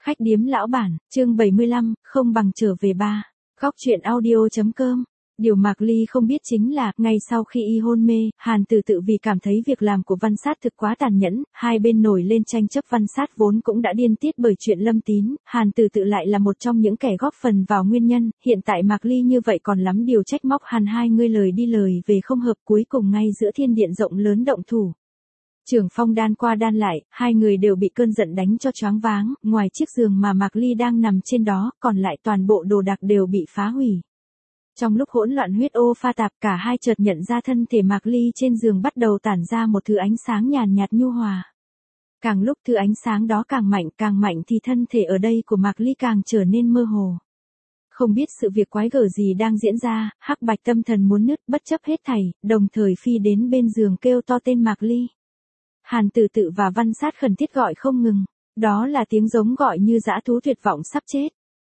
Khách điếm lão bản, chương 75, không bằng trở về ba. Góc truyện audio.com. Điều Mạc Ly không biết chính là, ngay sau khi y hôn mê, Hàn Từ Tự vì cảm thấy việc làm của Văn Sát thực quá tàn nhẫn, hai bên nổi lên tranh chấp. Văn Sát vốn cũng đã điên tiết bởi chuyện Lâm Tín, Hàn Từ Tự lại là một trong những kẻ góp phần vào nguyên nhân, hiện tại Mạc Ly như vậy còn lắm điều trách móc Hàn hai người lời đi lời về không hợp, cuối cùng ngay giữa thiên điện rộng lớn động thủ. Trưởng phong đan qua đan lại, hai người đều bị cơn giận đánh cho choáng váng, ngoài chiếc giường mà Mạc Ly đang nằm trên đó, còn lại toàn bộ đồ đạc đều bị phá hủy. Trong lúc hỗn loạn huyết ô pha tạp, cả hai chợt nhận ra thân thể Mạc Ly trên giường bắt đầu tản ra một thứ ánh sáng nhàn nhạt nhu hòa. Càng lúc thứ ánh sáng đó càng mạnh thì thân thể ở đây của Mạc Ly càng trở nên mơ hồ. Không biết sự việc quái gở gì đang diễn ra, Hắc Bạch tâm thần muốn nứt, bất chấp hết thảy, đồng thời phi đến bên giường kêu to tên Mạc Ly. Hàn Từ Tự và Văn Sát khẩn thiết gọi không ngừng, đó là tiếng giống gọi như dã thú tuyệt vọng sắp chết.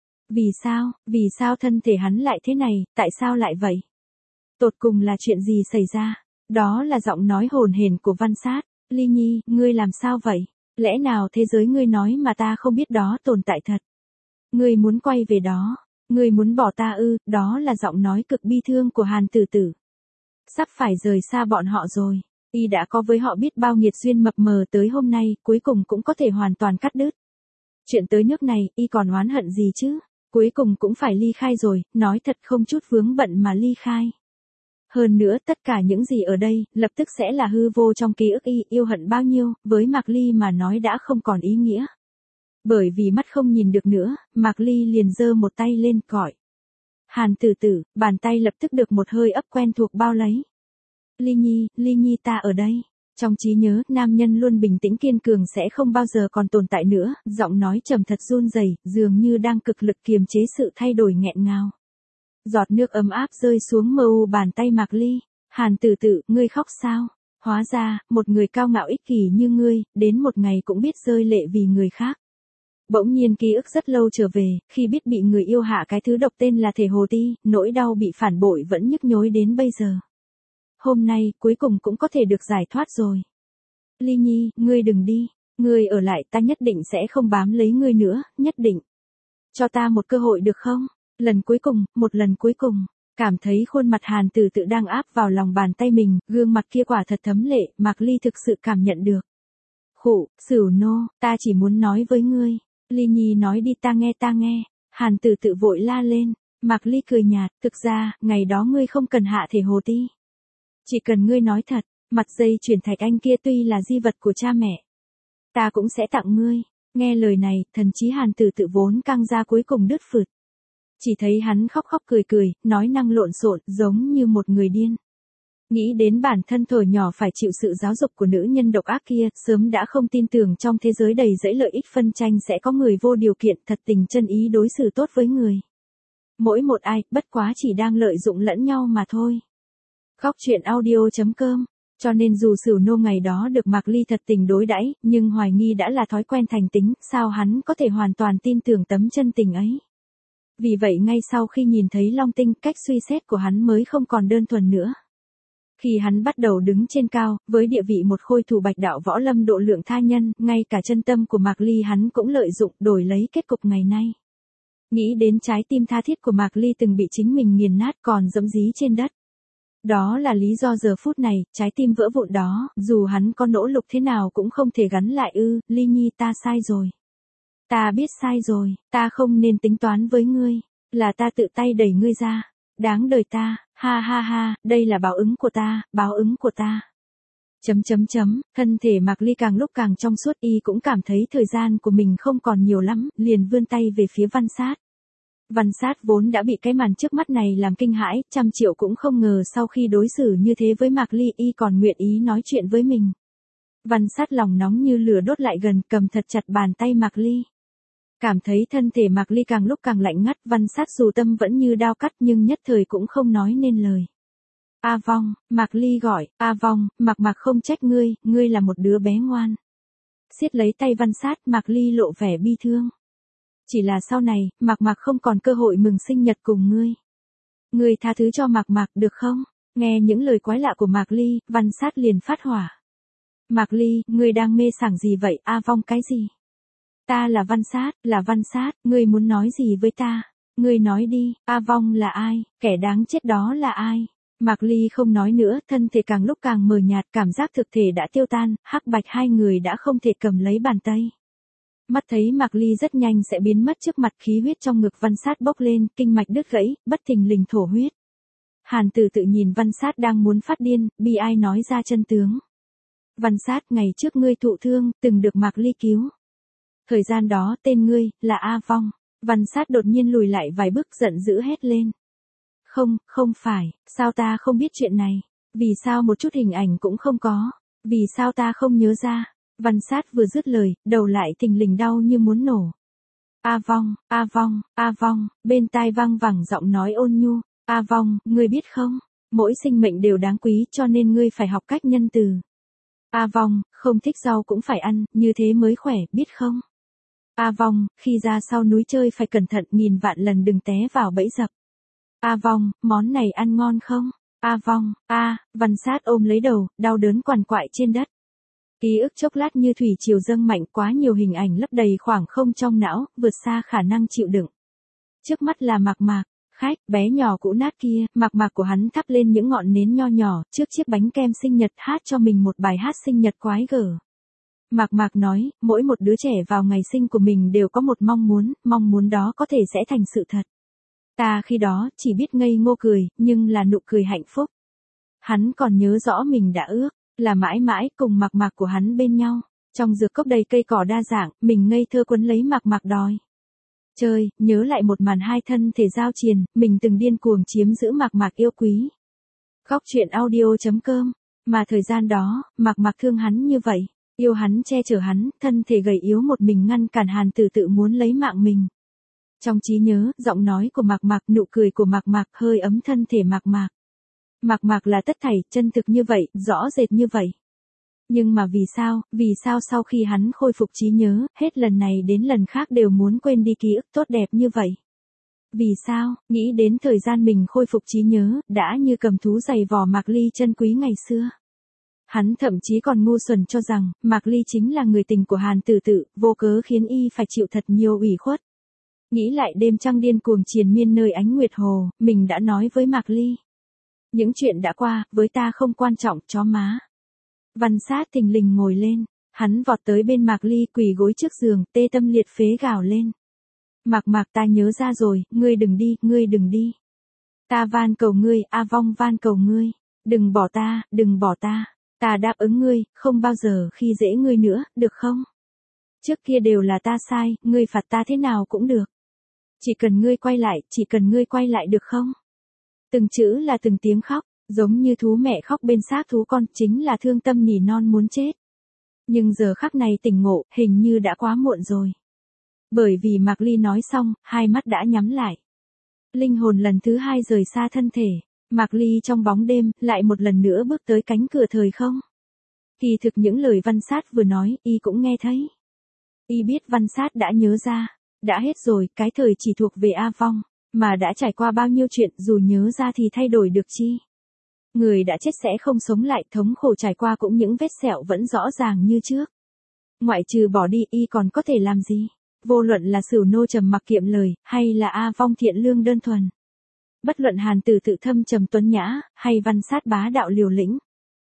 Vì sao thân thể hắn lại thế này, tại sao lại vậy? Tột cùng là chuyện gì xảy ra? Đó là giọng nói hồn hển của Văn Sát. Ly Nhi, ngươi làm sao vậy? Lẽ nào thế giới ngươi nói mà ta không biết đó tồn tại thật? Ngươi muốn quay về đó? Ngươi muốn bỏ ta ư? Đó là giọng nói cực bi thương của Hàn Từ Tự. Sắp phải rời xa bọn họ rồi. Y đã có với họ biết bao nghiệt duyên mập mờ, tới hôm nay, cuối cùng cũng có thể hoàn toàn cắt đứt. Chuyện tới nước này, Y còn oán hận gì chứ? Cuối cùng cũng phải ly khai rồi, nói thật không chút vướng bận mà ly khai. Hơn nữa, tất cả những gì ở đây, lập tức sẽ là hư vô trong ký ức. Y yêu hận bao nhiêu, với Mạc Ly mà nói đã không còn ý nghĩa. Bởi vì mắt không nhìn được nữa, Mạc Ly liền giơ một tay lên, gọi. Hàn Từ Tự, bàn tay lập tức được một hơi ấp quen thuộc bao lấy. Ly Nhi ta ở đây. Trong trí nhớ, nam nhân luôn bình tĩnh kiên cường sẽ không bao giờ còn tồn tại nữa, giọng nói trầm thật run rẩy, dường như đang cực lực kiềm chế sự thay đổi nghẹn ngào. Giọt nước ấm áp rơi xuống mờ u bàn tay Mạc Ly. Hàn Từ Tự, ngươi khóc sao? Hóa ra, một người cao ngạo ích kỷ như ngươi, đến một ngày cũng biết rơi lệ vì người khác. Bỗng nhiên ký ức rất lâu trở về, khi biết bị người yêu hạ cái thứ độc tên là thể hồ ti, nỗi đau bị phản bội vẫn nhức nhối đến bây giờ. Hôm nay, cuối cùng cũng có thể được giải thoát rồi. Ly Nhi, ngươi đừng đi. Ngươi ở lại, ta nhất định sẽ không bám lấy ngươi nữa, nhất định. Cho ta một cơ hội được không? Lần cuối cùng, một lần cuối cùng. Cảm thấy khuôn mặt Hàn Từ Tự đang áp vào lòng bàn tay mình, gương mặt kia quả thật thấm lệ, Mạc Ly thực sự cảm nhận được. Khụ, Sửu nô, ta chỉ muốn nói với ngươi. Ly Nhi nói đi, ta nghe. Hàn Từ Tự vội la lên. Mạc Ly cười nhạt, thực ra, ngày đó ngươi không cần hạ thể hồ ti. Chỉ cần ngươi nói thật, mặt dây chuyền thạch anh kia tuy là di vật của cha mẹ, ta cũng sẽ tặng ngươi. Nghe lời này, thần trí Hàn Từ Tự vốn căng ra cuối cùng đứt phượt. Chỉ thấy hắn khóc cười, nói năng lộn xộn, giống như một người điên. Nghĩ đến bản thân thuở nhỏ phải chịu sự giáo dục của nữ nhân độc ác kia, sớm đã không tin tưởng trong thế giới đầy dẫy lợi ích phân tranh sẽ có người vô điều kiện thật tình chân ý đối xử tốt với người. Mỗi một ai, bất quá chỉ đang lợi dụng lẫn nhau mà thôi. Góc truyện audio.com. Cho nên dù Sửu nô ngày đó được Mạc Ly thật tình đối đãi, nhưng hoài nghi đã là thói quen thành tính, sao hắn có thể hoàn toàn tin tưởng tấm chân tình ấy. Vì vậy ngay sau khi nhìn thấy Long Tinh, cách suy xét của hắn mới không còn đơn thuần nữa. Khi hắn bắt đầu đứng trên cao, với địa vị một khôi thủ bạch đạo võ lâm độ lượng tha nhân, ngay cả chân tâm của Mạc Ly hắn cũng lợi dụng đổi lấy kết cục ngày nay. Nghĩ đến trái tim tha thiết của Mạc Ly từng bị chính mình nghiền nát còn dẫm dí trên đất. Đó là lý do giờ phút này, trái tim vỡ vụn đó, dù hắn có nỗ lực thế nào cũng không thể gắn lại ư. Ly Nhi, ta sai rồi. Ta biết sai rồi, ta không nên tính toán với ngươi, là ta tự tay đẩy ngươi ra. Đáng đời ta, ha, đây là báo ứng của ta. Thân thể Mạc Ly càng lúc càng trong suốt, y cũng cảm thấy thời gian của mình không còn nhiều lắm, liền vươn tay về phía Văn Sát. Văn Sát vốn đã bị cái màn trước mắt này làm kinh hãi, 100.000.000 cũng không ngờ sau khi đối xử như thế với Mạc Ly, y còn nguyện ý nói chuyện với mình. Văn Sát lòng nóng như lửa đốt lại gần, cầm thật chặt bàn tay Mạc Ly. Cảm thấy thân thể Mạc Ly càng lúc càng lạnh ngắt, Văn Sát dù tâm vẫn như đao cắt nhưng nhất thời cũng không nói nên lời. A Vong, Mạc Ly gọi, A Vong, Mạc không trách ngươi, ngươi là một đứa bé ngoan. Siết lấy tay Văn Sát, Mạc Ly lộ vẻ bi thương. Chỉ là sau này, Mạc không còn cơ hội mừng sinh nhật cùng ngươi. Ngươi tha thứ cho Mạc được không? Nghe những lời quái lạ của Mạc Ly, Văn Sát liền phát hỏa. Mạc Ly, ngươi đang mê sảng gì vậy? A Vong cái gì? Ta là Văn Sát, ngươi muốn nói gì với ta? Ngươi nói đi, A Vong là ai, kẻ đáng chết đó là ai? Mạc Ly không nói nữa, thân thể càng lúc càng mờ nhạt, cảm giác thực thể đã tiêu tan, hắc bạch hai người đã không thể cầm lấy bàn tay. Mắt thấy Mạc Ly rất nhanh sẽ biến mất trước mặt, khí huyết trong ngực Văn Sát bốc lên, kinh mạch đứt gãy, bất thình lình thổ huyết. Hàn Tử Tự nhìn Văn Sát đang muốn phát điên, bi ai nói ra chân tướng. Văn Sát, ngày trước ngươi thụ thương, từng được Mạc Ly cứu. Thời gian đó tên ngươi là A Vong. Văn Sát đột nhiên lùi lại vài bước, giận dữ hét lên. Không phải, sao ta không biết chuyện này? Vì sao một chút hình ảnh cũng không có? Vì sao ta không nhớ ra? Văn Sát vừa dứt lời, đầu lại thình lình đau như muốn nổ. A Vong, A Vong, A Vong, bên tai vang vẳng giọng nói ôn nhu. A Vong, ngươi biết không? Mỗi sinh mệnh đều đáng quý, cho nên ngươi phải học cách nhân từ. A Vong, không thích rau cũng phải ăn, như thế mới khỏe, biết không? A Vong, khi ra sau núi chơi phải cẩn thận, nghìn vạn lần đừng té vào bẫy dập. A Vong, món này ăn ngon không? A Vong, Văn Sát ôm lấy đầu, đau đớn quằn quại trên đất. Ký ức chốc lát như thủy triều dâng mạnh, quá nhiều hình ảnh lấp đầy khoảng không trong não, vượt xa khả năng chịu đựng. Trước mắt là Mạc Mạc, khách, bé nhỏ cũ nát kia, Mạc Mạc của hắn thắp lên những ngọn nến nho nhỏ, trước chiếc bánh kem sinh nhật, hát cho mình một bài hát sinh nhật quái gở. Mạc Mạc nói, mỗi một đứa trẻ vào ngày sinh của mình đều có một mong muốn đó có thể sẽ thành sự thật. Ta khi đó chỉ biết ngây ngô cười, nhưng là nụ cười hạnh phúc. Hắn còn nhớ rõ mình đã ước, là mãi mãi cùng Mạc Mạc của hắn bên nhau. Trong dược cốc đầy cây cỏ đa dạng, mình ngây thơ quấn lấy Mạc Mạc đòi chơi, nhớ lại một màn hai thân thể giao triền, mình từng điên cuồng chiếm giữ Mạc Mạc yêu quý. Góc truyện audio.com, mà thời gian đó, Mạc Mạc thương hắn như vậy, yêu hắn che chở hắn, thân thể gầy yếu một mình ngăn cản Hàn Tử Tự muốn lấy mạng mình. Trong trí nhớ, giọng nói của Mạc Mạc, nụ cười của Mạc Mạc, hơi ấm thân thể Mạc Mạc. Mạc Mạc là tất thảy, chân thực như vậy, rõ rệt như vậy. Nhưng mà vì sao sau khi hắn khôi phục trí nhớ, hết lần này đến lần khác đều muốn quên đi ký ức tốt đẹp như vậy? Vì sao, nghĩ đến thời gian mình khôi phục trí nhớ, đã như cầm thú giày vò Mạc Ly chân quý ngày xưa. Hắn thậm chí còn ngu xuẩn cho rằng, Mạc Ly chính là người tình của Hàn Tử Tự, vô cớ khiến y phải chịu thật nhiều ủy khuất. Nghĩ lại đêm trăng điên cuồng triền miên nơi ánh nguyệt hồ, mình đã nói với Mạc Ly. Những chuyện đã qua, với ta không quan trọng, chó má. Văn Sát thình lình ngồi lên, hắn vọt tới bên Mạc Ly, quỳ gối trước giường, tê tâm liệt phế gào lên. Mạc Mạc, ta nhớ ra rồi, ngươi đừng đi. Ta van cầu ngươi, A Vong van cầu ngươi, đừng bỏ ta. Ta đáp ứng ngươi, không bao giờ khi dễ ngươi nữa, được không? Trước kia đều là ta sai, ngươi phạt ta thế nào cũng được. Chỉ cần ngươi quay lại được không? Từng chữ là từng tiếng khóc, giống như thú mẹ khóc bên xác thú con, chính là thương tâm nỉ non muốn chết. Nhưng giờ khắc này tỉnh ngộ, hình như đã quá muộn rồi. Bởi vì Mạc Ly nói xong, hai mắt đã nhắm lại. Linh hồn lần thứ hai rời xa thân thể, Mạc Ly trong bóng đêm, lại một lần nữa bước tới cánh cửa thời không. Kỳ thực những lời Văn Sát vừa nói, y cũng nghe thấy. Y biết Văn Sát đã nhớ ra, đã hết rồi, cái thời chỉ thuộc về A Vong, mà đã trải qua bao nhiêu chuyện, dù nhớ ra thì thay đổi được chi. Người đã chết sẽ không sống lại, thống khổ trải qua cũng những vết sẹo vẫn rõ ràng như trước. Ngoại trừ bỏ đi, y còn có thể làm gì? Vô luận là Sửu Nô trầm mặc kiệm lời, hay là A Vong thiện lương đơn thuần. Bất luận Hàn Tử Tự thâm trầm tuấn nhã, hay Văn Sát bá đạo liều lĩnh.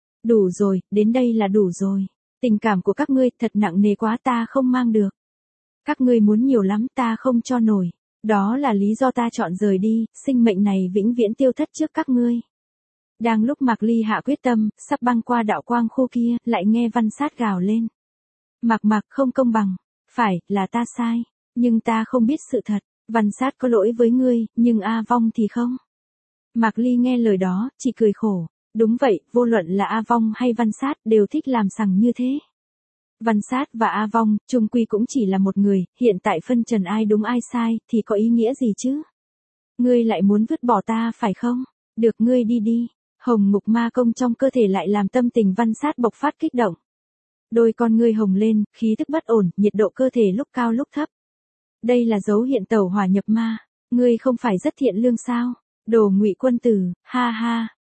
Đủ rồi, đến đây là đủ rồi. Tình cảm của các ngươi thật nặng nề quá, ta không mang được. Các ngươi muốn nhiều lắm, ta không cho nổi. Đó là lý do ta chọn rời đi, sinh mệnh này vĩnh viễn tiêu thất trước các ngươi. Đang lúc Mạc Ly hạ quyết tâm, sắp băng qua đạo quang khu kia, lại nghe Văn Sát gào lên. Mạc Mạc, không công bằng. Phải, là ta sai. Nhưng ta không biết sự thật. Văn Sát có lỗi với ngươi, nhưng A Vong thì không. Mạc Ly nghe lời đó, chỉ cười khổ. Đúng vậy, vô luận là A Vong hay Văn Sát đều thích làm sằng như thế. Văn Sát và A Vong, chung quy cũng chỉ là một người, hiện tại phân trần ai đúng ai sai, thì có ý nghĩa gì chứ? Ngươi lại muốn vứt bỏ ta phải không? Được, ngươi đi đi. Hồng ngục ma công trong cơ thể lại làm tâm tình Văn Sát bộc phát kích động. Đôi con ngươi hồng lên, khí tức bất ổn, nhiệt độ cơ thể lúc cao lúc thấp. Đây là dấu hiện tẩu hỏa nhập ma. Ngươi không phải rất thiện lương sao? Đồ Ngụy quân tử, ha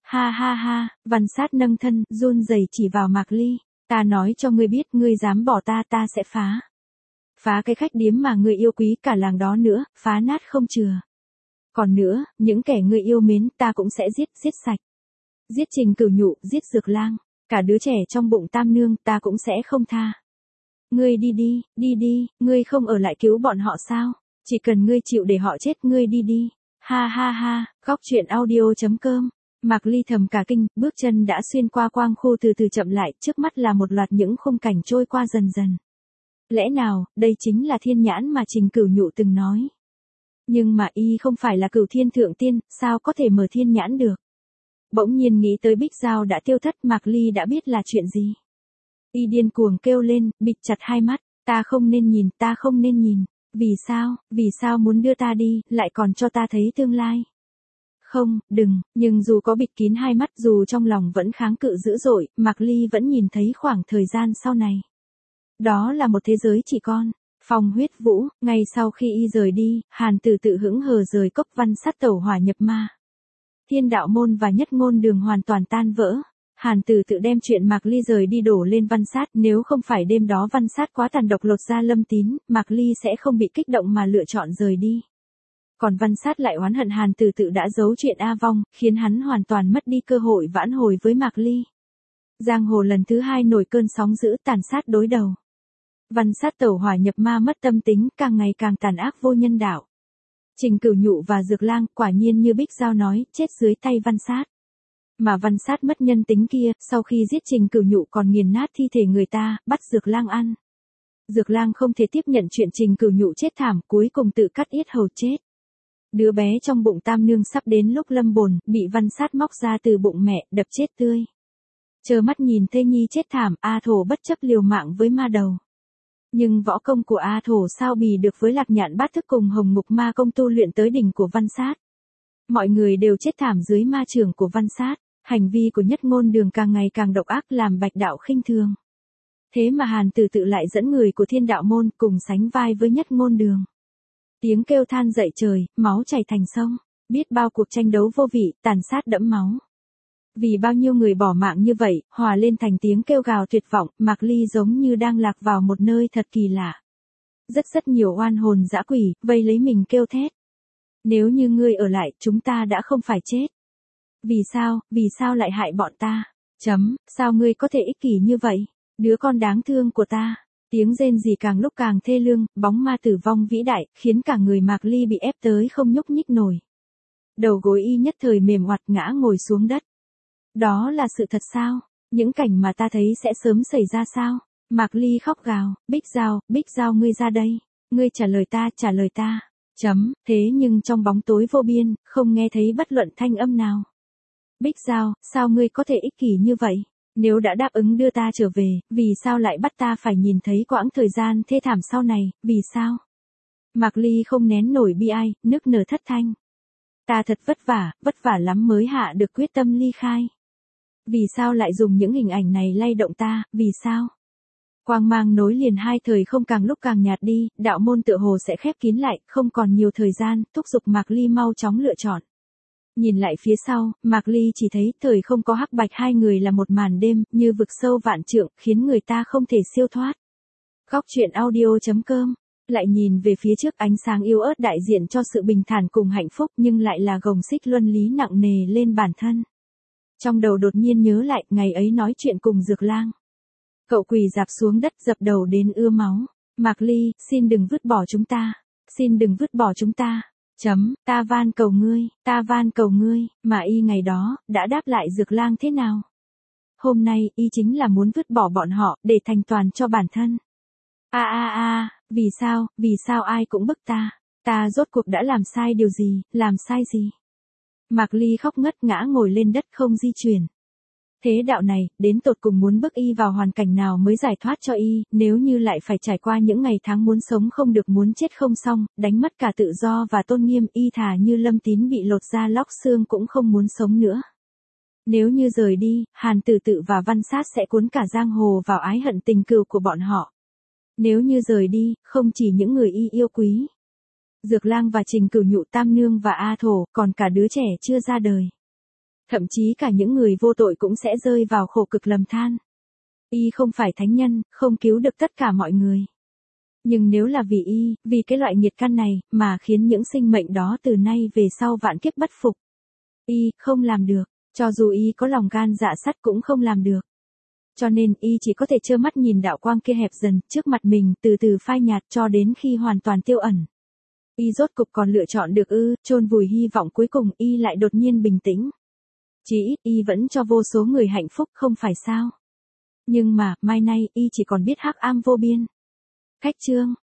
ha. Văn Sát nâng thân, run rẩy chỉ vào Mạc Ly. Ta nói cho ngươi biết, ngươi dám bỏ ta, ta sẽ phá. Phá cái khách điếm mà ngươi yêu quý cả làng đó nữa, phá nát không chừa. Còn nữa, những kẻ ngươi yêu mến ta cũng sẽ giết sạch. Giết Trình Cửu Nhụ, giết Dược Lang, cả đứa trẻ trong bụng Tam Nương ta cũng sẽ không tha. Ngươi đi đi, ngươi không ở lại cứu bọn họ sao? Chỉ cần ngươi chịu để họ chết ngươi đi đi. Ha ha ha, góc truyện audio.com. Mạc Ly thầm cả kinh, bước chân đã xuyên qua quang khu từ từ chậm lại, trước mắt là một loạt những khung cảnh trôi qua dần dần. Lẽ nào, đây chính là thiên nhãn mà Trình Cửu Nhụ từng nói. Nhưng mà y không phải là Cửu Thiên Thượng Tiên, sao có thể mở thiên nhãn được? Bỗng nhiên nghĩ tới Bích Giao đã tiêu thất, Mạc Ly đã biết là chuyện gì. Y điên cuồng kêu lên, bịt chặt hai mắt, ta không nên nhìn. Vì sao muốn đưa ta đi, lại còn cho ta thấy tương lai? Không, đừng, nhưng dù có bịt kín hai mắt, dù trong lòng vẫn kháng cự dữ dội, Mạc Ly vẫn nhìn thấy khoảng thời gian sau này. Đó là một thế giới chỉ con. Phong Huyết Vũ, ngay sau khi y rời đi, Hàn Tử tự hững hờ rời cốc Văn Sát tẩu hỏa nhập ma. Thiên Đạo Môn và Nhất Ngôn Đường hoàn toàn tan vỡ. Hàn Tử tự đem chuyện Mạc Ly rời đi đổ lên Văn Sát, nếu không phải đêm đó Văn Sát quá tàn độc lột ra Lâm Tín, Mạc Ly sẽ không bị kích động mà lựa chọn rời đi. Còn Văn Sát lại oán hận Hàn Tử tự đã giấu chuyện A Vong, khiến hắn hoàn toàn mất đi cơ hội vãn hồi với Mạc Ly. Giang hồ lần thứ hai nổi cơn sóng dữ, tàn sát đối đầu. Văn Sát tẩu hỏa nhập ma mất tâm tính, càng ngày càng tàn ác vô nhân đạo. Trình Cửu Nhụ và Dược Lang quả nhiên như Bích Giao nói, chết dưới tay Văn Sát. Mà Văn Sát mất nhân tính kia, sau khi giết Trình Cửu Nhụ còn nghiền nát thi thể người ta, bắt Dược Lang ăn. Dược Lang không thể tiếp nhận chuyện Trình Cửu Nhụ chết thảm, cuối cùng tự cắt yết hầu chết. Đứa bé trong bụng Tam Nương sắp đến lúc lâm bồn, bị Văn Sát móc ra từ bụng mẹ, đập chết tươi. Trơ mắt nhìn thê nhi chết thảm, A Thổ bất chấp liều mạng với ma đầu. Nhưng võ công của A Thổ sao bì được với Lạc Nhạn Bát Thức cùng Hồng Ngục Ma Công tu luyện tới đỉnh của Văn Sát. Mọi người đều chết thảm dưới ma chưởng của Văn Sát, hành vi của Nhất Ngôn Đường càng ngày càng độc ác làm Bạch Đạo khinh thường. Thế mà Hàn Tử tự lại dẫn người của Thiên Đạo Môn cùng sánh vai với Nhất Ngôn Đường. Tiếng kêu than dậy trời, máu chảy thành sông, biết bao cuộc tranh đấu vô vị, tàn sát đẫm máu. Vì bao nhiêu người bỏ mạng như vậy, hòa lên thành tiếng kêu gào tuyệt vọng, Mạc Ly giống như đang lạc vào một nơi thật kỳ lạ. Rất nhiều oan hồn dã quỷ, vây lấy mình kêu thét. Nếu như ngươi ở lại, chúng ta đã không phải chết. Vì sao lại hại bọn ta? Sao ngươi có thể ích kỷ như vậy? Đứa con đáng thương của ta. Tiếng rên rỉ càng lúc càng thê lương, bóng ma tử vong vĩ đại, khiến cả người Mạc Ly bị ép tới không nhúc nhích nổi. Đầu gối y nhất thời mềm oặt ngã ngồi xuống đất. Đó là sự thật sao? Những cảnh mà ta thấy sẽ sớm xảy ra sao? Mạc Ly khóc gào, Bích Giao ngươi ra đây. Ngươi trả lời ta. Thế nhưng trong bóng tối vô biên, không nghe thấy bất luận thanh âm nào. Bích Giao, sao ngươi có thể ích kỷ như vậy? Nếu đã đáp ứng đưa ta trở về, vì sao lại bắt ta phải nhìn thấy quãng thời gian thê thảm sau này, vì sao? Mạc Ly không nén nổi bi ai, nức nở thất thanh. Ta thật vất vả lắm mới hạ được quyết tâm ly khai. Vì sao lại dùng những hình ảnh này lay động ta, vì sao? Quang mang nối liền hai thời không càng lúc càng nhạt đi, đạo môn tựa hồ sẽ khép kín lại, không còn nhiều thời gian, thúc giục Mạc Ly mau chóng lựa chọn. Nhìn lại phía sau, Mạc Ly chỉ thấy thời không có hắc bạch hai người là một màn đêm, như vực sâu vạn trượng, khiến người ta không thể siêu thoát. Góc truyện audio.com. Lại nhìn về phía trước, ánh sáng yếu ớt đại diện cho sự bình thản cùng hạnh phúc, nhưng lại là gồng xích luân lý nặng nề lên bản thân. Trong đầu đột nhiên nhớ lại, ngày ấy nói chuyện cùng Dược Lang. Cậu quỳ rạp xuống đất dập đầu đến ưa máu. Mạc Ly, xin đừng vứt bỏ chúng ta. Ta van cầu ngươi, mà y ngày đó, đã đáp lại Dược Lang thế nào? Hôm nay, y chính là muốn vứt bỏ bọn họ, để thành toàn cho bản thân. Vì sao ai cũng bức ta? Ta rốt cuộc đã làm sai điều gì, Mạc Ly khóc ngất ngã ngồi lên đất không di chuyển. Thế đạo này, đến tột cùng muốn bức y vào hoàn cảnh nào mới giải thoát cho y, nếu như lại phải trải qua những ngày tháng muốn sống không được muốn chết không xong, đánh mất cả tự do và tôn nghiêm, y thà như Lâm Tín bị lột da lóc xương cũng không muốn sống nữa. Nếu như rời đi, Hàn Tử tự và Văn Sát sẽ cuốn cả giang hồ vào ái hận tình cừu của bọn họ. Nếu như rời đi, không chỉ những người y yêu quý, Dược Lang và Trình Cửu Nhụ, Tam Nương và A Thổ, còn cả đứa trẻ chưa ra đời. Thậm chí cả những người vô tội cũng sẽ rơi vào khổ cực lầm than. Y không phải thánh nhân, không cứu được tất cả mọi người. Nhưng nếu là vì cái loại nghiệt căn này, mà khiến những sinh mệnh đó từ nay về sau vạn kiếp bất phục. Không làm được, cho dù có lòng gan dạ sắt cũng không làm được. Cho nên chỉ có thể trơ mắt nhìn đạo quang kia hẹp dần trước mặt mình từ từ phai nhạt cho đến khi hoàn toàn tiêu ẩn. Rốt cục còn lựa chọn được chôn vùi hy vọng cuối cùng lại đột nhiên bình tĩnh. Chỉ ít vẫn cho vô số người hạnh phúc không phải sao. Nhưng mà, mai nay chỉ còn biết hắc ám vô biên. Khách chương